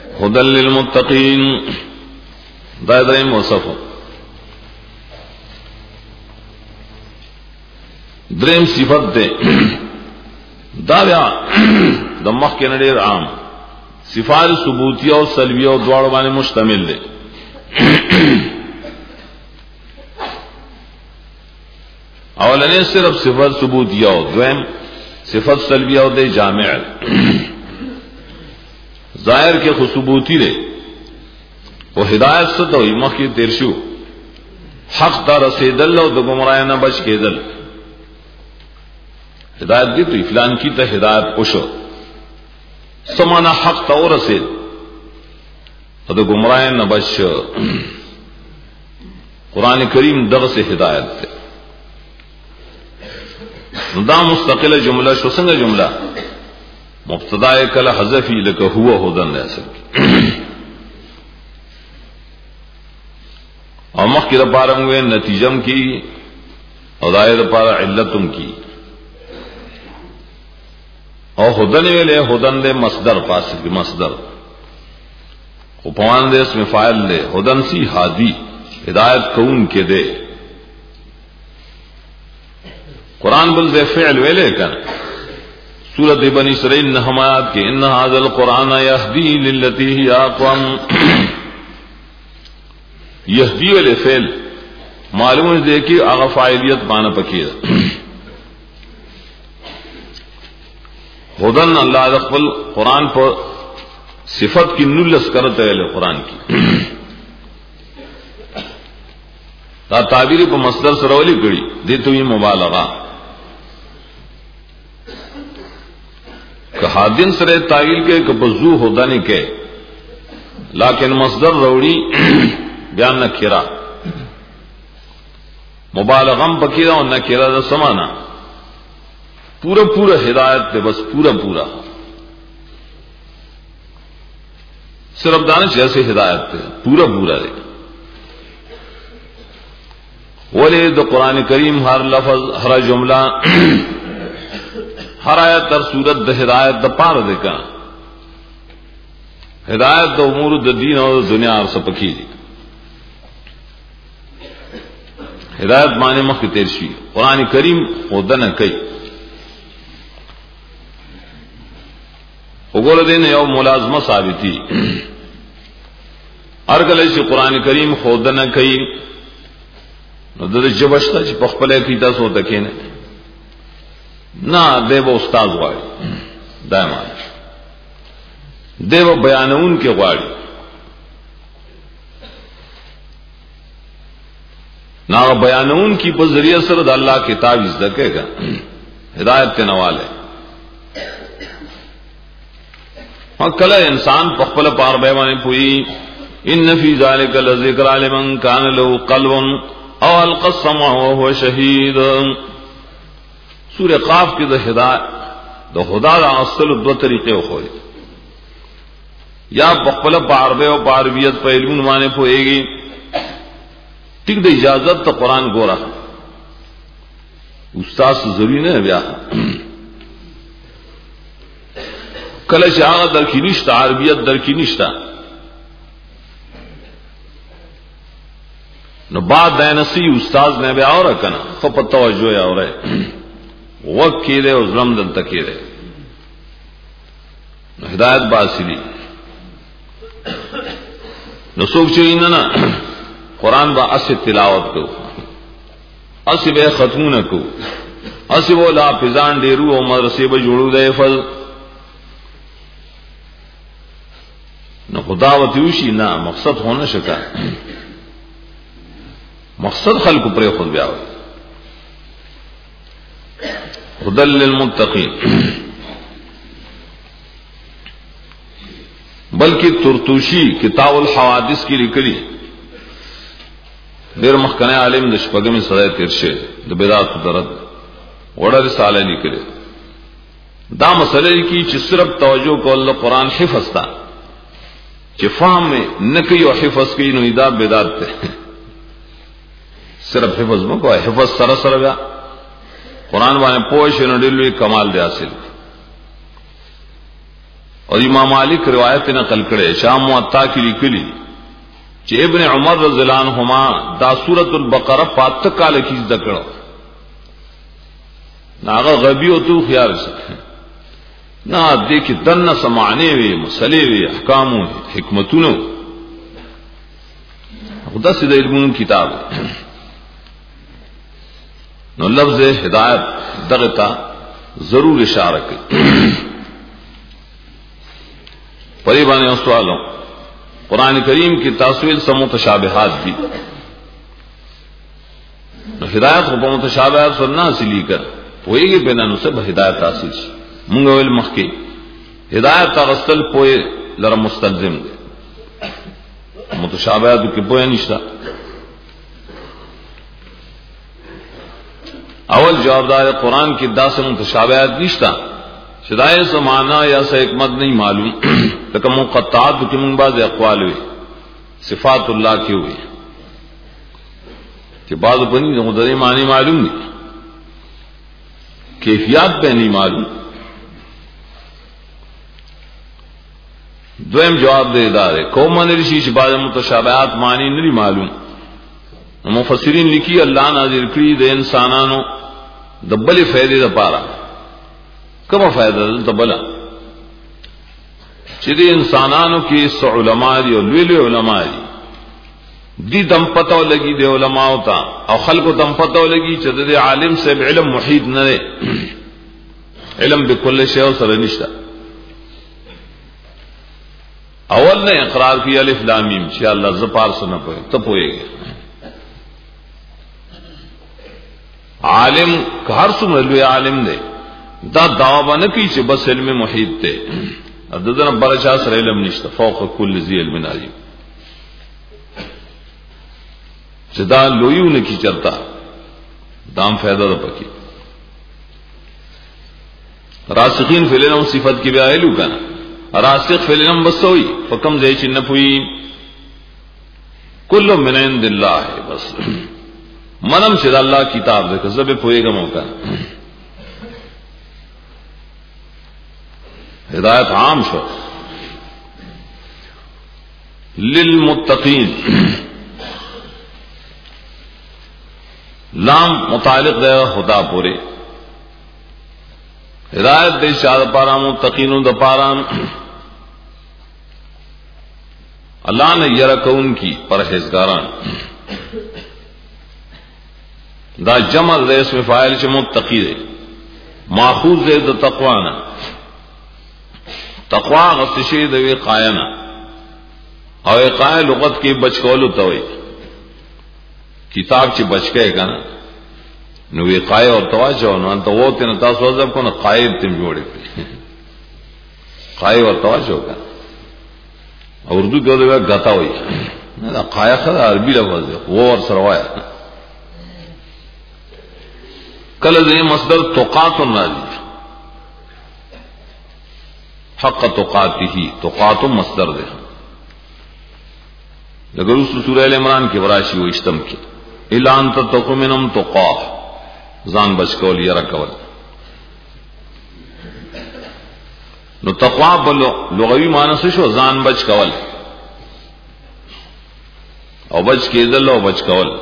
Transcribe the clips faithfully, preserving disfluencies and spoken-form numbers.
هدى للمتقين دا دریم وصف دریم صفت دے دا بیا د مخ کې نړۍ عام صفات ثبوتیه او سلبیه او دواړو باندې مشتمل دي. اولنی صرف صفت ثبوتیه او دویم صفت سلبیه او د جامع ظاہر کے خصوبوتی دے وہ ہدایت سے تو مخ کی تیرشو حق دا رسیدل او د گمراہ نہ بچ کے دل ہدایت دی تو فلان کی تا ہدایت پوشو سمانا حق تا اور رسید او د گمراہ نہ بچ. قرآن کریم دغ سے ہدایت تے دا مستقل جملہ شو سنگ جملہ مبتدا کل حذفی لک هو هدن اصل اور مخ کی رپارم ہوئے نتیجم کی اور دائر پارا علتم کی اور ہدن ویلے ہدن دے مصدر پاس کی مصدر پوان دے اس میں فاعل دے ہدن سی ہادی ہدایت کون کے دے قرآن بل دے فعل ویلے کن سورۃ بنی اسرائیل نحمات کے ان ھذا القرآن یہدی للتی ہی اقوم یہدی والے فعل معلوم دے کہ آغا فاعلیت مانا پکیر ہدن اللہ دخل قرآن پر صفت کی نلس کرتے ہے قرآن کی تا تعبیری پر مصدر سرولی کری دے تو یہ مبالغہ کہ حادن سرے تعویل کے کہ بزو ہدن کے لیکن مصدر روڑی بیان نہ کھیرا مبالغم پکیرا اور نہ کھیرا دا سمانا پورا پورا ہدایت تے بس پورا پورا صرف دانش جیسے ہدایت تے پورا پورا دے ولی دا قرآن کریم ہر لفظ ہر جملہ ہر آیت تر صورت دا ہدایت دا پار دے کا ہدایت دا امور دا دین اور دنیا اور سپکی دی ہدایت معنی مخ تیرشی قرآن کریم خودن کئی اگول دین یو ملازمہ ثابتی ارگل سے قرآن کریم خودن کئی نو دا جبشتا چی پخپلے کی تاسو تکینے نہ دے وہ استاد غاڑی دائمان دے وہ بیانون کے غاڑی نہ بیانون کی پر ذریعہ سرد اللہ کتاب از دکے گا ہدایت کے نوالے ہاں کل انسان پخپل پار بیمانی پوئی ان فی ذالک لذکر لمن کان له قلب او القى السمع وهو شہید. سورہ قاف کی دا ہدایت دا خدا دا اصل دو طریقے ہوئے یا بخبل پاربے و پارویت پہ علم نمانے پوئے گی ٹک دا اجازت تا قرآن گورا استاد سے ضروری نہیں ہے بیا کلش آغا در کی نشتا عربیت در کی نشتا نو بعد دینسی استاد نے بیا اور کنا خپت توجہ یا اور وقت کی دے اور ظلم دل تکی دے ہدایت باسلی نو سوک چوئی نا قرآن با اسی تلاوت کو اسی بے ختمون کو اسی وہ لا پزان ڈیرو او مدرسے با جوڑو دے فض نو خداوت یوشی نا مقصد ہونا شکا مقصد خلق پر خود بیاوی ہدل للمتقین بلکہ ترتوشی کتاب الحوادث کی لکلی دیر مخکنے عالم دشپگم صدای ترشے دبیدات درد وڑا رسالہ لکلی دا مسئلہ کی چی صرف توجہ کو اللہ قرآن حفظ تا چی فهم میں نکی و حفظ کی نویدہ بیدات تے صرف حفظ میں کوئی حفظ سر سر گیا قرآن بانے پوش نڈلوی کمال دے حاصل اور امام مالک روایت نقل کرے شام موطا کی لکلی کہ ابن عمر رضی اللہ عنہما دا سورۃ البقرہ پات کال کی ذکر ناغا غبی او تو خیال سے نہ دیکھ دن سمانے وی مسئلے وی احکام و حکمتونو خدا سے علم کتاب نو لفظ ہدایت دغتا ضرور اشارہ کی پریبانے سوالوں قرآن کریم کی تاثیر سے متشابہات دی ہدایت کو متشابہات سننا سے لی کر ہوئے گی بینانو سے ہدایت حاصل سی منگا علمخ کی ہدایت کا غسل پوئے لرا مستلزم دے متشابہات کی پوئے نشتا اول جوابدار قرآن کی دا سے متشابہات نشتا شدائے سے معنی یا سے حکمت نہیں معلوم لیکن مقطعات کی من بعض اقوال ہوئے صفات اللہ کی ہوئی کہ بعض بنی مدری معنی معلوم نہیں کیفیات پہ نہیں معلوم دویم جواب دے ادارے قومن رشیش بعض متشابہات معنی نہیں معلوم مفسرین لکھی اللہ نازل کری دے انسانانو دبلی فیدے دا پارا کما فائدہ دلتا بلا چیدی انسانانو کی اس علماء دی اور لویلے علماء دی دی دم پتو لگی دے علماء تا او خلقو دم پتو لگی چید دے عالم سے علم محیط نرے علم بکل شیء سر نشتا اول نے اقرار کی الف لام میم شاء اللہ زپار سنا پوئے تو پوئے گے عالم ہر سمجھ عالم دے دا دعوی نہ کی چھ بس علم محیط تے ادنا برچا سر علم نشتا فوق کل ذی علم علیم چدا لویو نے کی چلتا دام فائدہ دا پکی راسخین فی العلم صفت کی بیا علو کنا راسخ فی العلم بس ہوئی فکم زی چھ نپوئی کل من عند اللہ ہے بس منم چھ اللہ کتاب دے کذب پوئے گا موقع ہدایت عام شو للمتقین لام متعلق دے خدا پورے ہدایت دے شاد پارا متقینوں دا پارا اللہ نے یرکون کی پرہیزگاران دا جمع دے اس میں فائل چھ متقی دے ماخوذ دے دا تقوانا تقوا غستشی دوی قائنا او قائے لغت کی بچ کولو توئی کتاب چی بچ گئے گا نا نوی قائے اور تواجہ نو انتا وہ تین تاسو عذب کو نا قائب تم جوڑے پی قائے اور تواجہ گا اردو کیوں دوی گتا ہوئی قائے خدا عربی لفظ ہے وہ اور سروایا کل ازی مصدر توقات نازی حق توقاتی ہی توقات مصدر دے اگر اس سورہ ال عمران کی وراشی و اشتم کی الا انت تقوا منهم تقا زان بچ کول یرا کول نو تقوا بل لغوی معنی سے شو زان بچ کول او بچ کے دل او بچ کول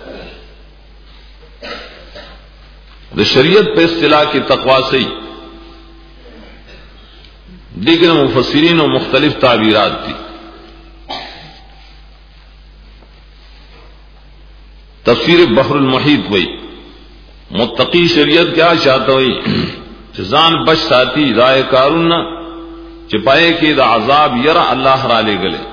د شریعت پہ اصطلاح کی تقوا سے دیگر مفسرین و مختلف تعبیرات تھی تفسیر بحر المحیط ہوئی متقی شریعت کیا چاہتا ہوئی چزان بچ ساتھی رائے کارون چپائے کہ دا عذاب یرا اللہ را لے گلے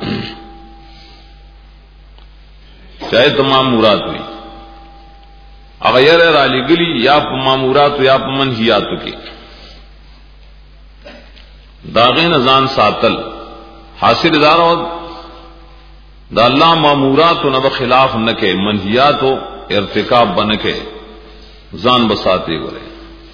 چاہے تمام مراد ہوئی اغیر را لے گلی یا مامورات یا منہیات کی داغین ازان ساتل حاصل ادارہ دا اللہ مامورات نہ بخلاف نہ کہ منہیات و ارتکاب بن کے زان بساتے گرے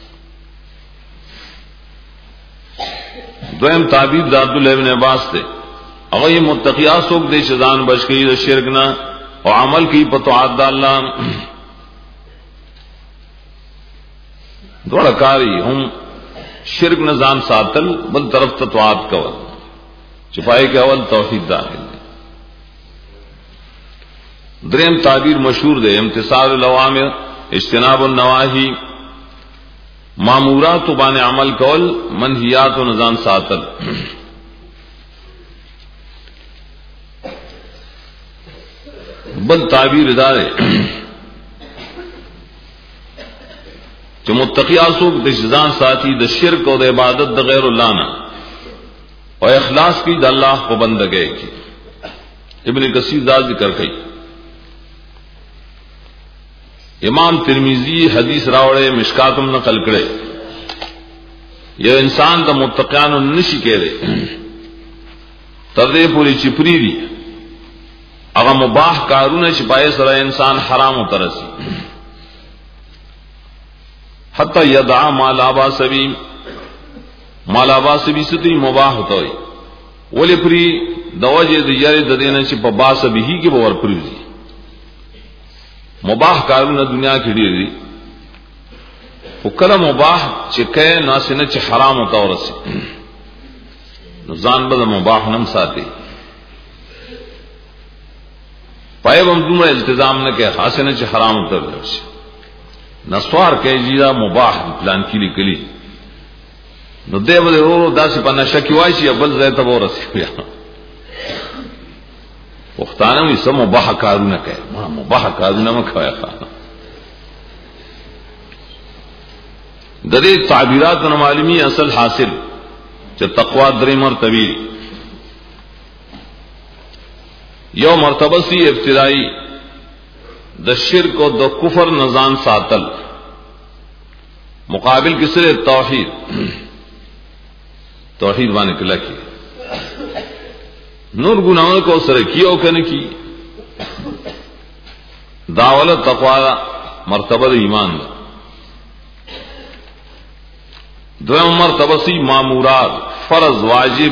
دویم تعبیر داد اللہ ابن عباس تھے اگر یہ متقیات سوک دے شزان بچ گئی شرک نہ اور عمل کی پتوعات دا اللہ دوڑا کاری ہم شرک نزان ساتل بل طرف تطوعات کول چپائی کے اول توحید داخل دے. دریم تعبیر مشہور دے امتثال الاوامر اجتناب النواہی، مامورات بان عمل کول منہیات و نزان ساتل. بل تعبیر دارے کہ متقی آسوک د شزان ساتھی د شرک و د عبادت د غیر اللہ نہ اور اخلاص کی د اللہ کو بندگے کی. ابن کثیر دا ذکر کئی. امام ترمیزی حدیث راوڑے مشکاتم نقل کرے یہ انسان دا متقیان نشی کہہ دے تردے پوری چپری دی اگر مباح کارون چپائے سر انسان حرام اترسی حتی یدعا مالابا سبی مالابا سبی ستی مباح ہوتا ہوئی ولی پری دوجہ دیارے ددینا چپا با سبی ہی کی باور پریوزی مباح کارون دنیا کی ڈیر دی کل مباح چکے ناسنہ چ حرام ہوتا ورسی نزان بد مباح نم ساتے پائے بم دومره التزام نہ کہ حاسنہ چ حرام ہوتا ورسی نسوار کہ جیدا مباح پلان کی لکلی نو دے بد رو داس پنا شکی وایسی بل زیت ورسی پیا وختانه وي سم مباح کارونه کوي ما مباح کارونه مکوي خان د دې تعبیرات نو معلومی اصل حاصل چې تقوا درې مرتبه یو مرتبه سی ابتدائی د شرک او د کفر نزان ساتل مقابل کسر توحید توحید باندې کلا کی نور گناہوں کو سر کیا او کنے کی داول تقوا مرتبہ ایمان دا دویم مرتبہ سی مامورات فرض واجب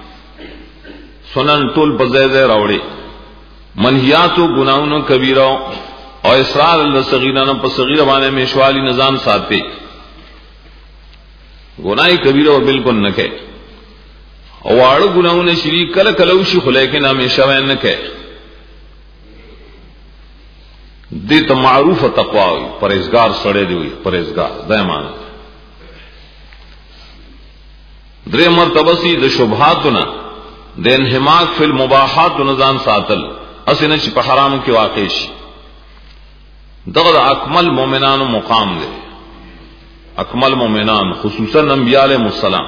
سنن طول بزید روڑے منہیات و گناہوں کبیرہ اور اسرار اللہ صغیرہ نہ صغیرہ بانے میں شوالی نظام ساتھے گناہ کبیرہ بالکل نہ کہ واڑ گناہوں نے شریک کل کلوشی خلے کے نام شوین نہ کہ دی تو معروف تقوا ہوئی پرہیزگار سڑے دی ہوئی پرہیزگار دائمان درے مرتبہ سی د شبہاتنا د انحماق فی المباحات نزان ساتل اسنہ چ حرام کے واقع شی دغد اکمل مومنان و مقام دے اکمل مومنان خصوصا انبیاء علیہ السلام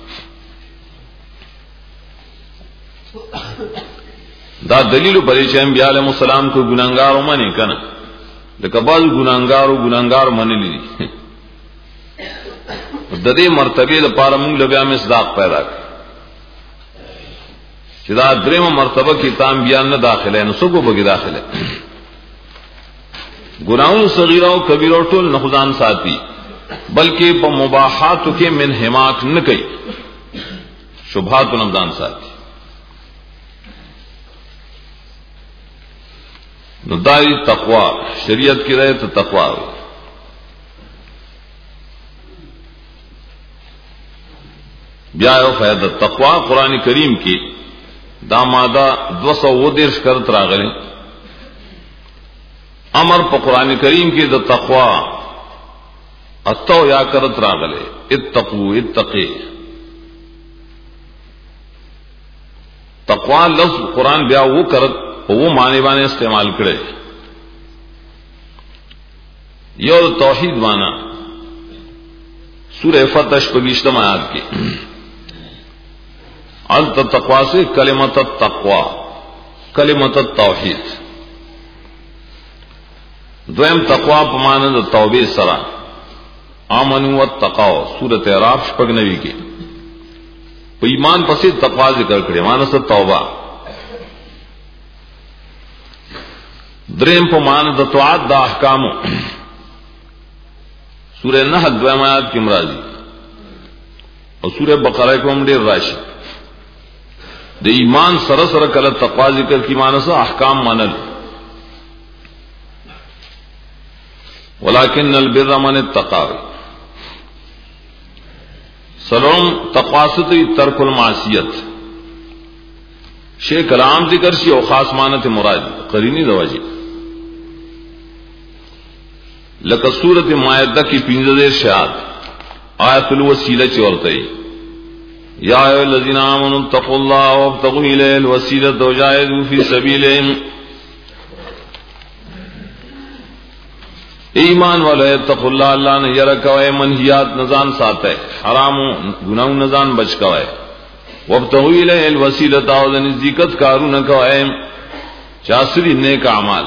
دا دلیل پرې چې انبیاء علیهم السلام کو ګناګار ومني کنه لکه بعض ګناګار او ګناګار منلي دي د دې مرتبه لپاره موږ له بیا مصداق پیدا کړ چې دا درېمه مرتبه کې تام بیان نه داخله نه سګو بګی داخله ګناہوں صغیرہ او کبیرہ ټول نه خدان ساتي بلکې په مباحات کې من حماق نه کوي شبهات نمدان ساتي نو دای تقوا شریعت کی رہے تو تقوا ہوئی. بیا یو فائدہ تقوا قرآن کریم کی دا مادہ دو سو و دیرش کرت راغلے امر پا قرآن کریم کی دا تقوا اتو یا کرت راغلے اتقو اتقی تقوا لفظ قرآن بیا وہ کرت وہ معنی بانے استعمال کرے یو توحید مانا سورہ فتح پگیشتم آیات کی الت تقوا سے کلمت التقوا کلمت التوحید دویم تقوا پماند توبہ سرا آمنوا واتقوا سورۃ اعراف شپږ کی په ایمان پسې تقوا ذکر کړي مانس توبہ دریم پماند طاعت دا احکام سورہ نحل دویم آیات کی مرادی اور سورہ بقرہ کو ہم ډیر راشي د ایمان سره سره کله تقوا ذکر کی مانس احکام منل ولكن البر من اتقى سلام تقواست ترک المعصیت شیخ کلام ذکر شی او خاص معنی مراد قرینی دواجی لک سورۃ مائدہ کی پنځه ارشاد آیت الوسیلہ چورتے یا ایھا الذین آمنوا اتقوا اللہ وابتغوا الیہ الوسیلۃ وجاہدوا فی سبیلہ. ایمان والے اتقوا اللہ اللہ نے یرا کوئے منہیات نزان ساتھ ہے حرام گناہ نزان بچ کوئے وابتغوا الیہ الوسیلۃ اور نزدېکت کارو نہ کوئے چاسری نیک اعمال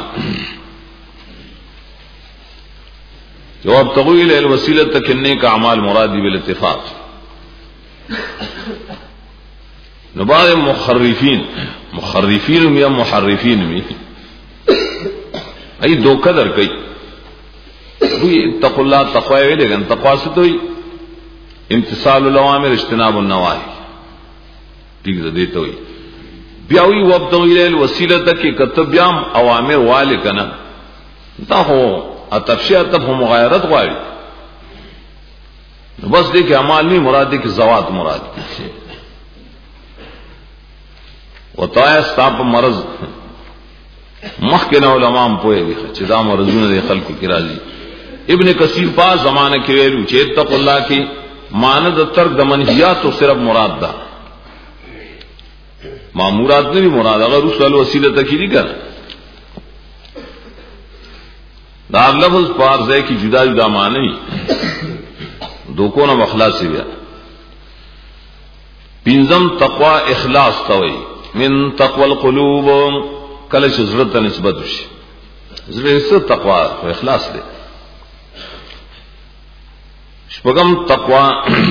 جو وابتغوا الیہ الوسیلۃ تک نیک اعمال مرادی بالاتفاق. نبار مخرفین مخرفین یا محرفین میں ای دو قدر کئی اتقوا اللہ تقوی لیکن تقوی سے تو امتثال الاوامر اجتناب النواہی ٹھیک ہے دیتا ہوئی بیاوی وابتغوا الیہ الوسیلۃ کی کتبیام اوامر والے کنا تا ہو اتفشی اتف ہو مغایرت غاری بس دیکھ اعمال نہیں مراد کی زوات مراد کی وطایا ستاپ مرض مخکنا علماء پوئے گی چدا مرضون دے خلق کی راضی. ابن کثیر پاس زمانہ کی ویلو چیت تق اللہ کی ماند ترک دمنہیات تو صرف مراد دا معمورات نہیں مراد اگر اس والو وسیلہ تک ہی نہیں کر دار لفظ پارزے کی جدا جدا معنی دو کو نہ اخلاص سے گیا. پنزم تقوا اخلاص توئی من تقوى القلوب کل شزرت نسبت شي زړه سره تقوا او اخلاص دې. شپږم تقوا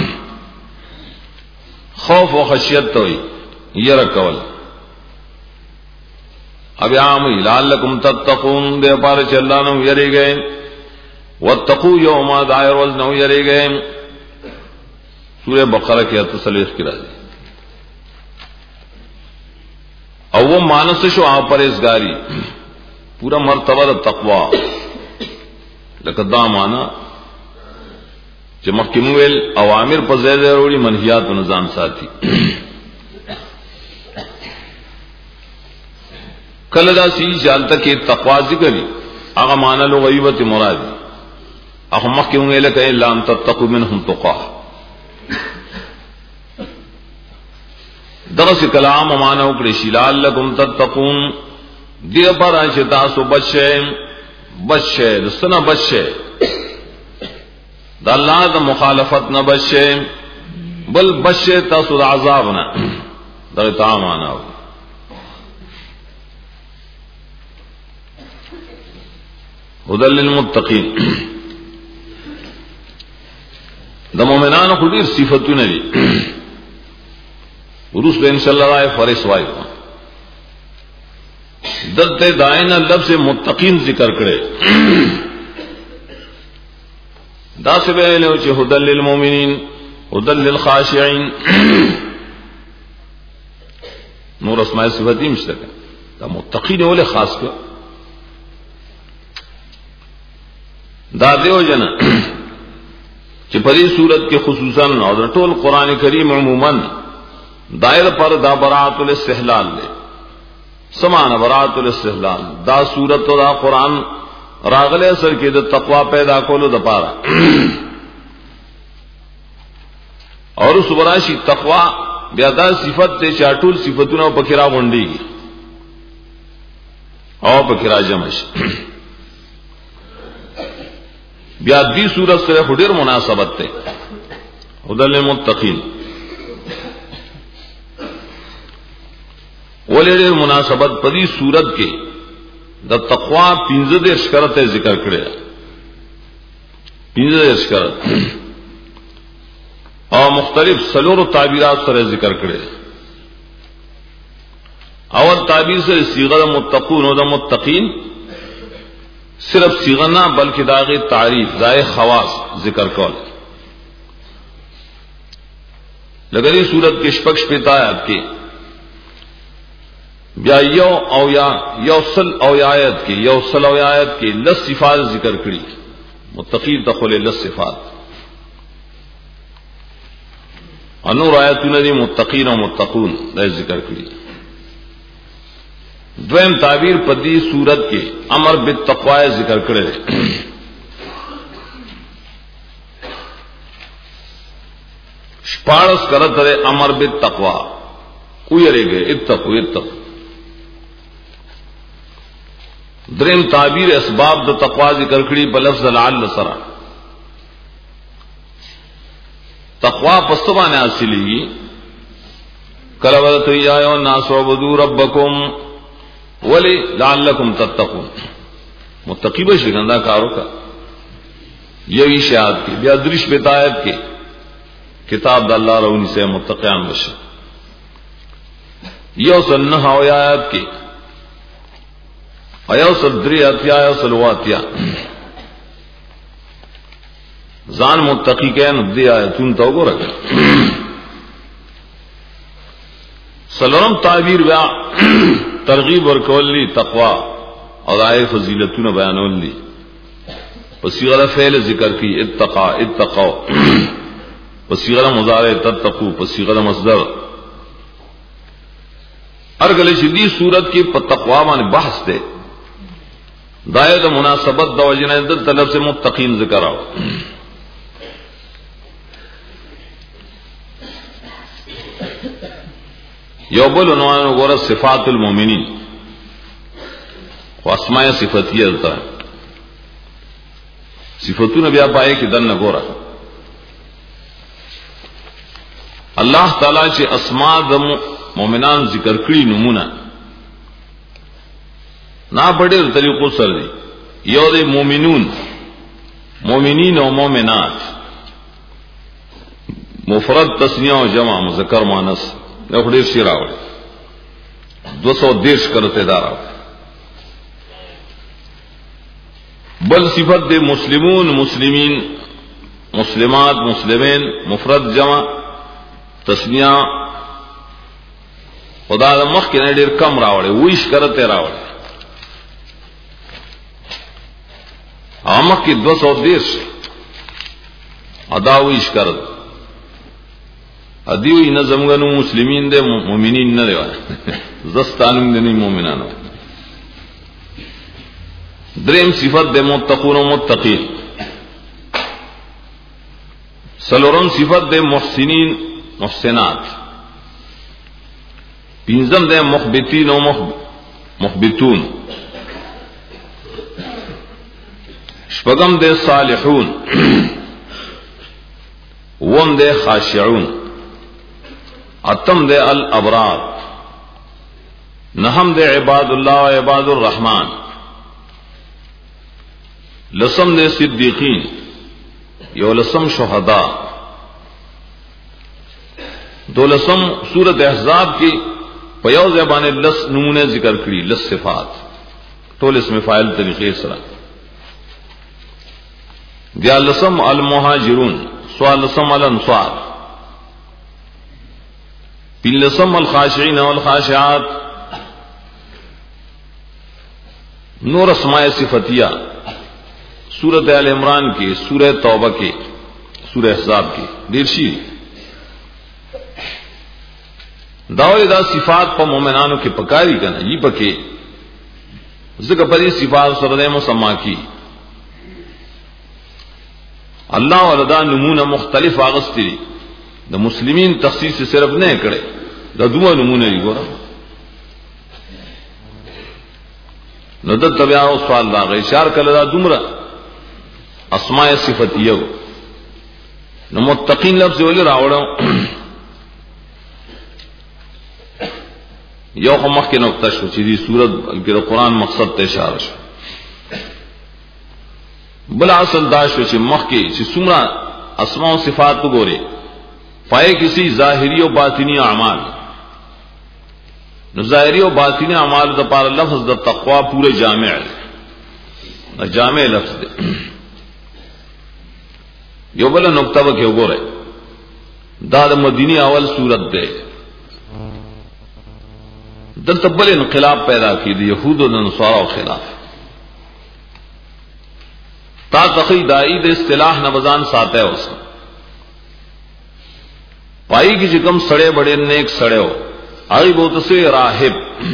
خوف او خشیت توي ير کول اب عام لعلکم تتقون دے پار چلا نو یری گئے واتقوا یوم دائر وزن یری گئے. سورہ بقرہ کی آیت ثلاثہ کی راضی او وہ مانس شو آپ پرہیزگاری پورا مرتبہ تقوا لقد مانا چمک مویل اوامر پر زید روڑی منہیات و نظام ساتھی کلدا سی جالتا کہ تقوا ذکری اغا مانا لو غیبت مرادی اخو مخی مویل کہ لان تتقو منہم تقوا درس کلام مانا اکڑی شلال لکم تتقون دی پر آنچے تاسو بچے بچے دستنا بچے دا اللہ دا مخالفت نہ بچے بل بچے تاسو دا عذاب نہ دا اتعام آنا ہو. ہدى للمتقین دا مومنان خودیر صفتو نبی روس پہ انشاءاللہ رائے فرس وائی دت دائن لفظ متقین ذکر کرے دا سے بہلے ہوچے ہدى للمومنین ہدى للخاشعین نور اسماء صفتی مشترکہ دا متقین اولے خاص کر دا دیو جنا کہ پری صورت کے خصوصاً اور ٹول قرآن کریم عموماً دائر پر دا برات الاستحلال لے سمان برات الاستحلال دا صورت و دا قرآن راغل اثر کے دا تقوی پیدا کولو دا پارا اور اس براشی تقوی بیادا صفت تے چاٹول صفتنا پکرا گنڈی گی اور پکرا جمش بیادی صورت سے خدیر مناسبت تے ہدى للمتقین ولیڈر مناسبت پدی صورت کے دا تقوا پینزہ دیر شکرت ذکر کرے پینزہ دیر شکرت اور مختلف سلور و تعبیرات سر ذکر کرے. اول تعبیر سے صیغہ متقون و دا متقین صرف صیغہ نہ بلکہ داغی تعریف دائے خواص ذکر کول لگری صورت کے شپکش پیتا ہے آپ کے بیا یو او یا یوصل او آیت کی یوصل او آیت کی لس صفات ذکر کری متقین تخول لس صفات انور آیتونه دی متقین او متقون دا ذکر کړی. دویم تعبیر پدی صورت کې امر بالتقوا ذکر کړی دی. شپارس کرت رے امر بالتقوا کوئرے گئے اتقو اتقو. دریم تعبیر اسباب د تقوا ذکر کړي بلفظ لعل سرا. تقوا پستوانه حاصلی کله ورته یا ایو الناس عبدوا ربکم ولی لعلکم تتقون. متقی بشی گندا کارو کا یہ اشاعت کی بیا درش بتایت کی کتاب د اللہ رونی سے متقیان بشی یو سنہ او آیات کی ایو صدری اتیا ایو سلواتیا زان متقی کہن دی آیتون تو گو رکھا. سلورم تعبیر بیا ترغیب ورکولی تقوا اور آئے فضیلتون بیانولی پسیغر فعل ذکر کی اتقا اتقاو پسیغر مضارع تتقو پسیغر مصدر ارگل شدی صورت کی تقوا مان بحث دے دائد مناسبت دا وجنہ در طلب سے متقین ذکر آؤ. یوبل عنوان غور صفات المومنین و اسماء صفتیہ دتا صفتون بیا پائے کہ دن گورا اللہ تعالی چ اسماء د مومنان ذکر کړي نمونه نا بڑے طریقوں سر دی یو دے مومنون مومنین و مومنات مفرد تسنیہ و جمع مذکر مؤنث نوڑے شراوڑ دو سو دیش کرتے دارا. بل صفت دے مسلمون مسلمین مسلمات مسلمین مفرد جمع تسنیہ خدا دا مخ کے نڈیر کم راوڑے ویش کرتے راوڑے آمک کی دو سو دیش ادا ویش کرت ادیوی نہ زمگنو مسلمین دے مومنین نہ دے زستانم دے نہیں مومنانو. دریم صفت دے متقون و متقین. سلورم صفت دے محسنین محسنات. پینزم دے مخبتین و مخبتون. شپگم دے صالحون. وم دے خاشعون. اتم دے الابرار. نہم دے عباد اللہ و عباد الرحمن. لسم دے صدیقین. یو لسم شہداء. دو لسم سورت احزاب کی پیو زبان لس نمونے ذکر کری لس صفات ٹول اس میں فائل طریقے سرا. دیا لسم المہاجرون سوال لسم الانصار لسم الخاشعین والخاشعات. نور اسماء صفتیہ سورت آل عمران کی سورہ توبہ کی سورہ احزاب کی دیرشی داوی دا صفات پا مومنانو کے پکاری کنا یہ پکے ذکر پری صفات سرد مسمع کی اللہ ولدا نمونہ مختلف آغستی دا مسلمین تخصیص سے صرف نہیں کرے دا دو نمونے دی گورا ندت طبیعہ و سوال دا غیشار کل دا دمرا اسماء صفتیہ ہو نو متقین لفظ ولی راوڑا یو خمخ کے نقطہ شو چیزی صورت بلکہ دا قرآن مقصد تشار شو بلا اصل دا شو چی مخ کے چی سمرا اسماء و صفات کو گورے پائے کسی ظاہری و باطنی اعمال نو ظاہری و باطنی اعمال دا پار لفظ دا تقوی پورے جامع ہے جامع لفظ دے یو بلا نقطہ بکیو گو رہے دا دا مدینی اول صورت دے دل تبل انقلاب پیدا کی دی یہود و نصارہ و خلاف تا تقی دائی دے اصطلاح نبزان ساتے ہو سا پائی کی چکم سڑے بڑے نیک سڑے ہو آئی بہت سے راہب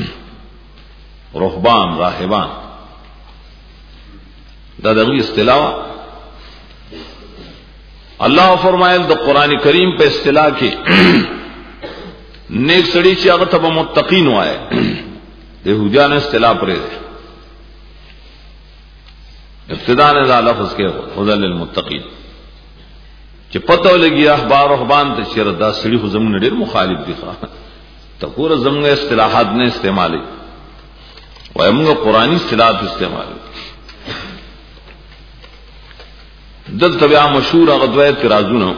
رہبان راہبان دادی اصطلاح اللہ فرمائے دا قرآن کریم پہ اصطلاح کی نیک سڑی چی اگر تب متقین ہوا ہے یہودیاں نے اصطلاح پرے دے ابتدا نے دا لفظ کے ہدى للمتقین چی پتہ لگی احبار رہبان تے چیر دا سڑی خو زمون ڈیر مخالف دکھا تا پورا زمون اصطلاحات نے استعمالی ویمونگا قرآنی اصطلاحات استعمالی دل طبعا مشہور اغدوی اعتراضون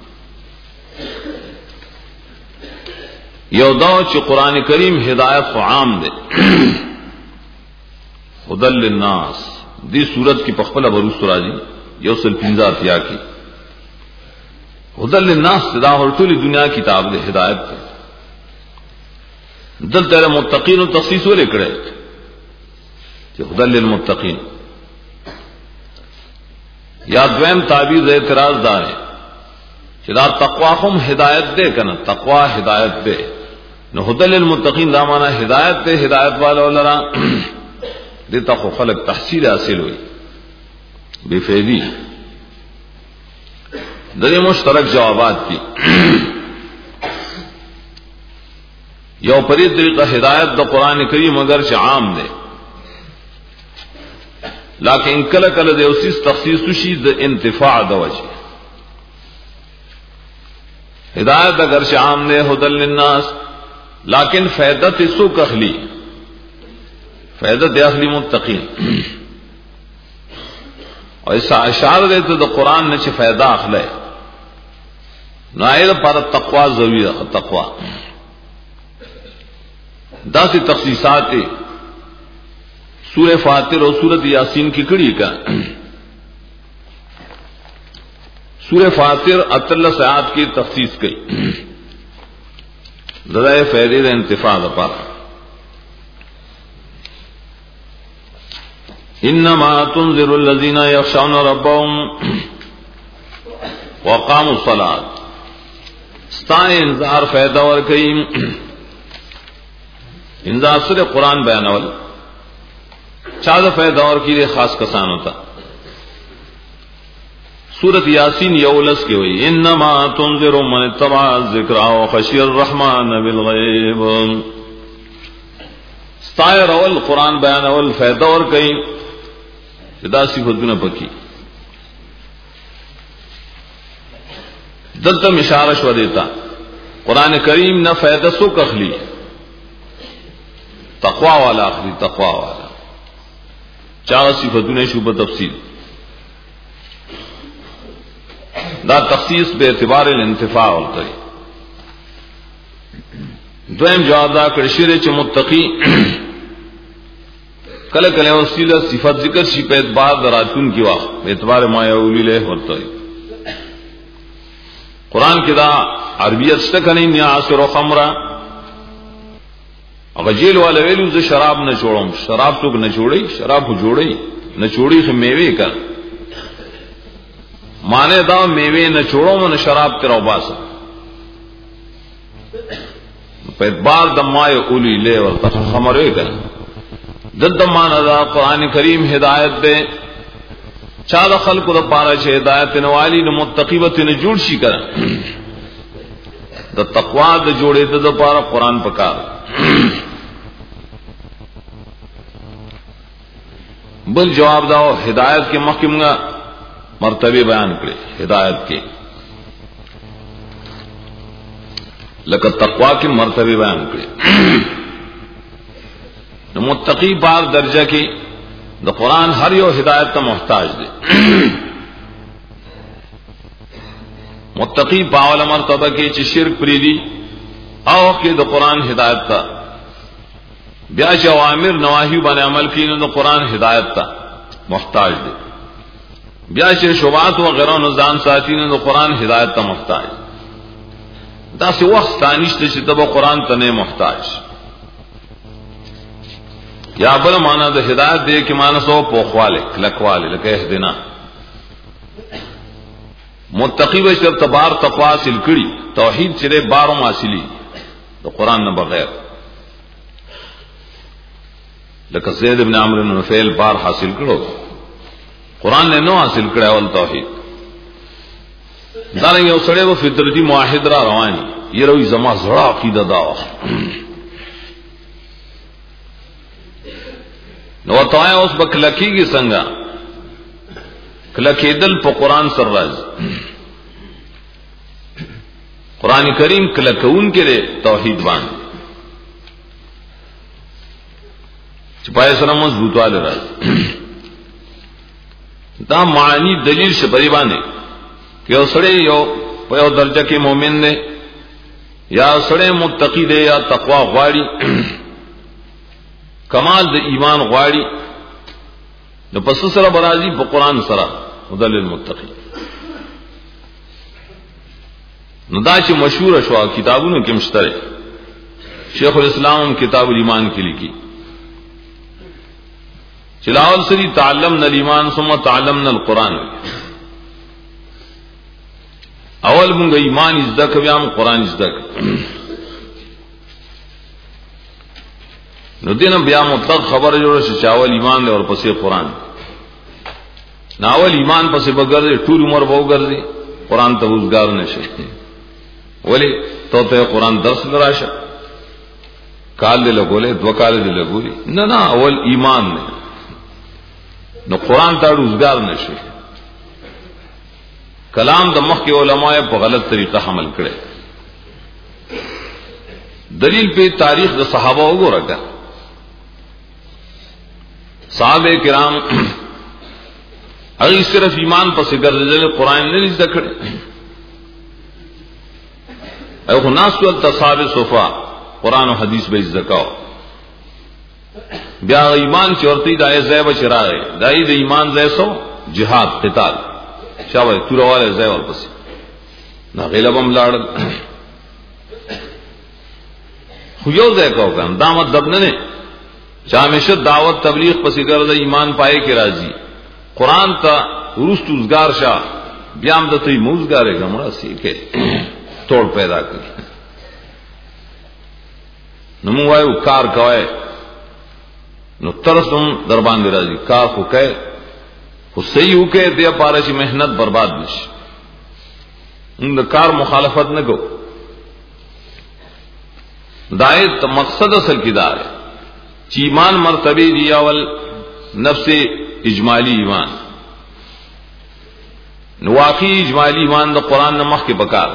یو داو چی قرآن کریم ہدایت و عام دے ہدى للناس دی صورت کی پخپل بروس راجی یو سل پنزات یا کی ہدى للناس دا ہرطولی دنیا کتاب دے ہدایت دے دل تیرے متقین و تخصیص ہو لکڑے کہ ہدى للمتقین یا دویم تعبیر اعتراض دار ہے کہ دا تقوی ہم ہدایت دے کنا تقوی ہدایت دے نو ہدى للمتقین دا مانا ہدایت دے ہدایت والا لرا دیتا خو خلق تحصیل حاصل ہوئی بے فیدی دری مشترک جوابات کی یو پری طریقہ ہدایت دا قرآن کریم اگر چھ عام دے لیکن کل کل دے اسی تخصیص شی دا انتفاع دا وجہ ہدایت اگر چھ عام دے ہدى للناس لیکن فیدت سو کخلی فیدت اخلی متقین اور اس اشارہ دیتے تو قرآن نے چھ فیدہ اخلے نائد پر تقوی ضروری ہے تقوی دا سی تخصیصات سورہ فاتر اور سورۃ یاسین کی کڑی کا سورہ فاتر اطلس آیات کی تخصیص کی ذرائع فیدید انتفاع پر انما تنذر الذین یخشون ربهم وقاموا الصلاة ستائے انذار فیدہ اور کئی انذار سر قرآن بیانول چاہد فیدہ اور کی لئے خاص کسان ہوتا سورۃ یاسین یولس کی ہوئی انما تنذر من اتبع الذکر وخشی الرحمن بالغیب ستائے رول قرآن بیانول فیدہ اور کئی جدا صفت نہ پکی دلتم اشارہ شو دیتا قرآن کریم نہ فیدہ سو کخلی تقوی والا اخلی تقوی والا چار صفت نے شو بتفصیل دا تخصیص بے اعتبار الانتفاع ہوتا ہے دویم جواب دا کرشیر چ متقی کل کل وسیلہ صفت ذکر شی پہ اعتبار دراتون کی واقع اعتبار ما یولی لے ہوتا ہے قرآن کی دا عربیت شتکنی نیاسر و خمرہ اگر جیل والا ویلو سے شراب نہ چھوڑوں شراب تو نہ چھوڑی شراب کو جوڑی نہ چھوڑی سے میوے کا مانے دا میوے نہ چھوڑوں نہ شراب تیرا باسا پہ اعتبار دمائے اولی لے اور خمرے کا دد مانا دا قرآن کریم ہدایت دے چاد خلق دا پارا چھ ہدایت نوالی نہ متقیبت نہ جوڑ شی کر دا تقوی دا جوڑے دا پارا قرآن پکار بل جواب داو ہدایت کے محکم گا مرتبے بیان کرے ہدایت کے لکہ تقوی کے مرتبے بیان کرے متقی بار درجہ کی دا قرآن ہر یو ہدایت کا محتاج دے متقی باول مرتبہ کی چی شرک پریدی او کی دا قرآن ہدایت تا بیا چی اوامر نواہی بن عمل کی دا قرآن ہدایت تا محتاج دے بیا چی شبات وغیرہ نزان ساتھی دا قرآن ہدایت تا محتاج دا سی وقت تانیشت چی دا قرآن تا نے محتاج یا بل مانا دا ہدایت دے کہ مانا سو پوخوالے کلکوالے لکہ اہدنا متقی بشر تبار تقوا حاصل کړي توحید چره بارو حاصلی تو قرآن نہ بغیر لکه زید ابن عمرو بن نفیل بار حاصل کړو قرآن نے نو حاصل کړه اول توحید دارنګ یو سړی و فطرتي موحد را رواني یروي زما زړه عقیده دا نو توای اوس بکلکیږي څنګه کلکیدل په قرآن سره راځي قرآن کریم کلکون کې توحید باندې چې پای سره مضبوطواله راځي دا معنی دلیل شپری باندې کہ یو سڑے یو یو درجہ کے مومن نے یا سڑے متقی دے یا تقوا غواړي کمال د ایمان غواړي نو پس سره برازي په قران سره مدل المتقی نو دا چې مشهور شو کتابونو کې مشترک شیخ الاسلام کتاب الایمان کې لیکي چلاول سری تعلمنا الایمان ثم تعلمنا القرآن اول مونږ ایمان زده کوي هم قرآن زده کوي نو دینه بیا مطلق خبر جوړه چې چاول ایمان له اور پسې قرآن ناول ایمان پسې بغیر ټول عمر وو ګرځي قرآن ته وزګار نشي ولی تو ته قرآن درس دراشه کال دې لګولې دو کال دې لګولې نه نه اول ایمان نه نو قرآن ته روزگار نشي کلام د مخ کې علماء په غلط طریقه حمل کړي دلیل په تاریخ د صحابه وګورئ صحابه کرام هغه صرف ایمان پسې ګرځېدل قرآن نه زده کړي او ناس ول تصاحب صفا قرآن او حدیث به زکاو بیا ایمان چورتی دای زیب چرای دای د ایمان زیسو جهاد قتال شاوه تورواله زای ورپس نا غلبم لاړ خو یو ځای کو کم دا مطلب نه نه چامیشه دعوت تبلیغ پسې ګرځي ایمان پای کې راځي قران ته ورست وزګار شه بیا هم د ته موزګارې ګمړه سیکه توڑ پیدا کړي نو موږ وایو کار کوي نو ترسم در باندې راځي کار خو کوي خو صحیح وکړي بیا پاره چې محنت برباد نشي ان کار مخالفت نه کو دایت مقصد اصل کی دار ہے چې ایمان مرتبه دی اول نفس اجمالی ایمان نو واقعي اجمالی ایمان د قران نه مخ کې بکار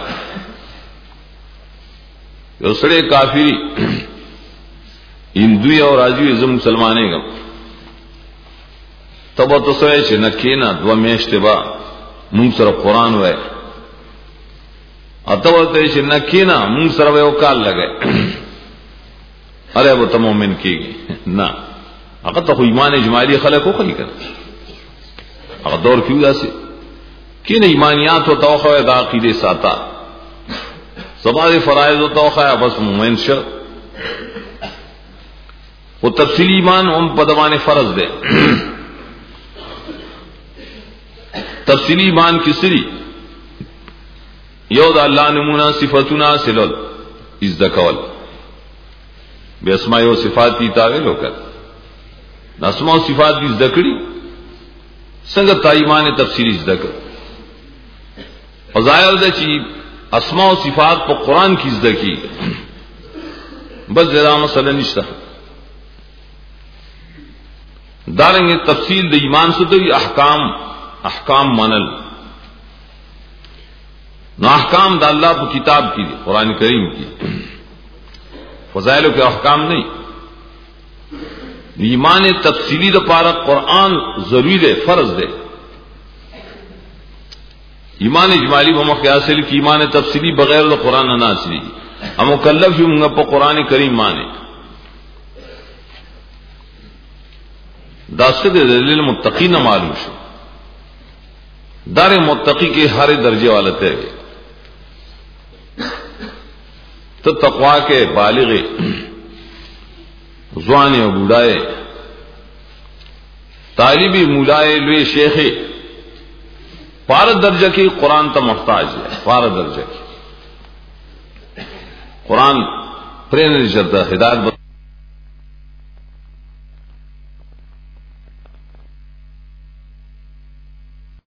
یو سړی کافری ہندوی اور راجوی ازم مسلمانے گا تب تو سوئے چھے نکینا دو میشتے با مونگ سر قرآن وے اتو تے چھے نکینا مونگ سر وے وکال لگے ارے وہ تو مومن کی گی نا اگر تو ایمان اجمالی خلق ہو خلی کر اگر دور کیوں جاسی کین ایمانیات و توخوہ دا عقید ساتا سباد فرائض و توخوہ بس مومن شر وہ تفصیلی ایمان ہم پدوان فرض دے تفصیلی ایمان کی سری یود اللہ نمونہ صفتنا سلول از دکول بے اسماء و صفات کی تاویل ہو کر اسماء و صفات کی ذکری سنگت تا ایمان تفصیلی ذکر اور ظاہر دے چی اسماء و صفات پر قرآن کی ذکی بس ذرا مسئلہ نشتا داریں گے تفصیل د ایمان سے تو احکام احکام منل نو احکام دا اللہ کو کتاب کی دی قرآن کریم کی فضائل کے احکام نہیں ایمان تفصیلی دا پارا قرآن ضروری دے فرض دے ایمان اجمالی بمخ حاصل کی ایمان تفصیلی بغیر دا قرآن نہ حاصلی ہم مکلف ہوں گا پا قرآن کریم مانے داستے دلیل متقی نہ معلوم شو دار متقی کے ہر درجے والا تے تو تقوا کے بالغ زوان و بوڑھائے طالبی مولائے لوے شیخ پار درجہ کی قرآن تا محتاج ہے، پار درجہ کی قرآن پرین چلتا ہدایت